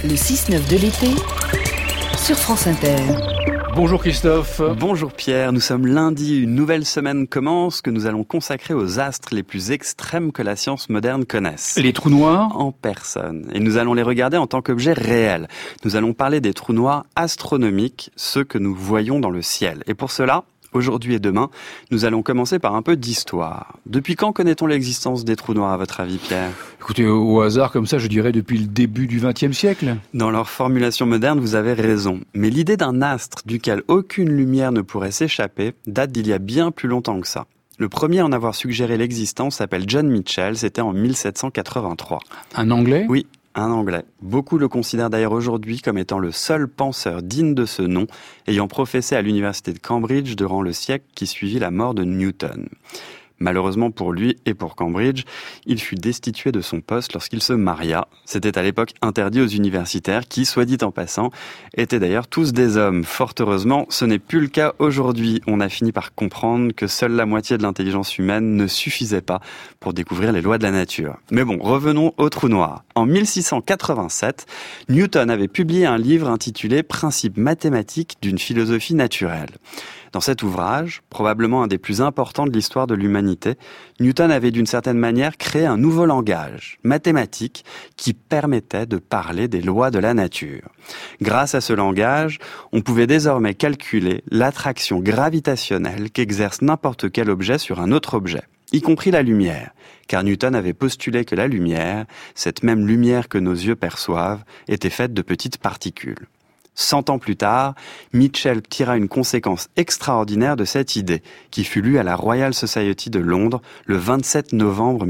Le 6-9 de l'été sur France Inter. Bonjour Christophe. Bonjour Pierre, nous sommes lundi, une nouvelle semaine commence que nous allons consacrer aux astres les plus extrêmes que la science moderne connaisse. Les trous noirs ? En personne. Et nous allons les regarder en tant qu'objets réels. Nous allons parler des trous noirs astronomiques, ceux que nous voyons dans le ciel. Et pour cela, aujourd'hui et demain, nous allons commencer par un peu d'histoire. Depuis quand connaît-on l'existence des trous noirs à votre avis, Pierre ? Écoutez, au hasard comme ça, je dirais depuis le début du XXe siècle. Dans leur formulation moderne, vous avez raison. Mais l'idée d'un astre duquel aucune lumière ne pourrait s'échapper date d'il y a bien plus longtemps que ça. Le premier à en avoir suggéré l'existence s'appelle John Michell, c'était en 1783. Un Anglais ? Oui. Un Anglais. Beaucoup le considèrent d'ailleurs aujourd'hui comme étant le seul penseur digne de ce nom, ayant professé à l'université de Cambridge durant le siècle qui suivit la mort de Newton. Malheureusement pour lui et pour Cambridge, il fut destitué de son poste lorsqu'il se maria. C'était à l'époque interdit aux universitaires qui, soit dit en passant, étaient d'ailleurs tous des hommes. Fort heureusement, ce n'est plus le cas aujourd'hui. On a fini par comprendre que seule la moitié de l'intelligence humaine ne suffisait pas pour découvrir les lois de la nature. Mais bon, revenons au trou noir. En 1687, Newton avait publié un livre intitulé « Principes mathématiques d'une philosophie naturelle ». Dans cet ouvrage, probablement un des plus importants de l'histoire de l'humanité, Newton avait d'une certaine manière créé un nouveau langage, mathématique, qui permettait de parler des lois de la nature. Grâce à ce langage, on pouvait désormais calculer l'attraction gravitationnelle qu'exerce n'importe quel objet sur un autre objet, y compris la lumière, car Newton avait postulé que la lumière, cette même lumière que nos yeux perçoivent, était faite de petites particules. 100 ans plus tard, Michell tira une conséquence extraordinaire de cette idée, qui fut lue à la Royal Society de Londres le 27 novembre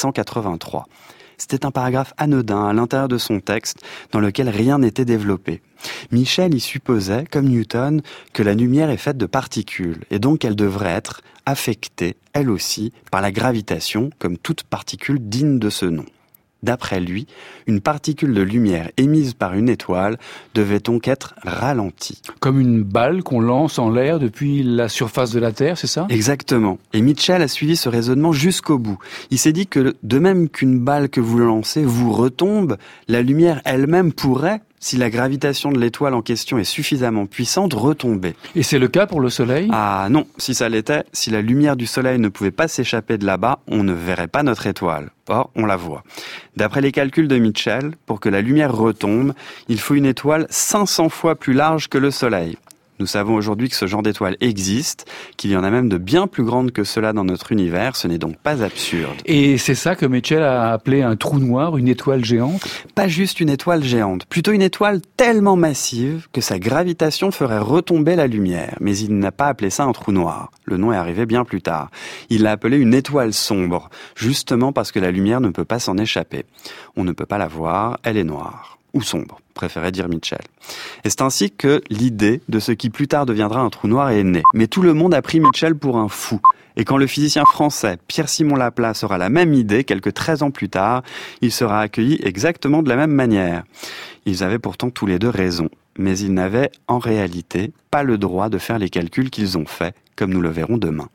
1783. C'était un paragraphe anodin à l'intérieur de son texte, dans lequel rien n'était développé. Michell y supposait, comme Newton, que la lumière est faite de particules, et donc qu'elle devrait être affectée, elle aussi, par la gravitation, comme toute particule digne de ce nom. D'après lui, une particule de lumière émise par une étoile devait donc être ralentie. Comme une balle qu'on lance en l'air depuis la surface de la Terre, c'est ça ? Exactement. Et Michell a suivi ce raisonnement jusqu'au bout. Il s'est dit que de même qu'une balle que vous lancez vous retombe, la lumière elle-même pourrait, si la gravitation de l'étoile en question est suffisamment puissante, retomber. Et c'est le cas pour le Soleil ? Ah non, si ça l'était, si la lumière du Soleil ne pouvait pas s'échapper de là-bas, on ne verrait pas notre étoile. Or, on la voit. D'après les calculs de Michell, pour que la lumière retombe, il faut une étoile 500 fois plus large que le Soleil. Nous savons aujourd'hui que ce genre d'étoile existe, qu'il y en a même de bien plus grandes que cela dans notre univers, ce n'est donc pas absurde. Et c'est ça que Michell a appelé un trou noir, une étoile géante ? Pas juste une étoile géante, plutôt une étoile tellement massive que sa gravitation ferait retomber la lumière. Mais il n'a pas appelé ça un trou noir. Le nom est arrivé bien plus tard. Il l'a appelé une étoile sombre, justement parce que la lumière ne peut pas s'en échapper. On ne peut pas la voir, elle est noire. Ou sombre, préférait dire Michell. Et c'est ainsi que l'idée de ce qui plus tard deviendra un trou noir est née. Mais tout le monde a pris Michell pour un fou. Et quand le physicien français Pierre-Simon Laplace aura la même idée, quelques 13 ans plus tard, il sera accueilli exactement de la même manière. Ils avaient pourtant tous les deux raison, mais ils n'avaient en réalité pas le droit de faire les calculs qu'ils ont faits, comme nous le verrons demain.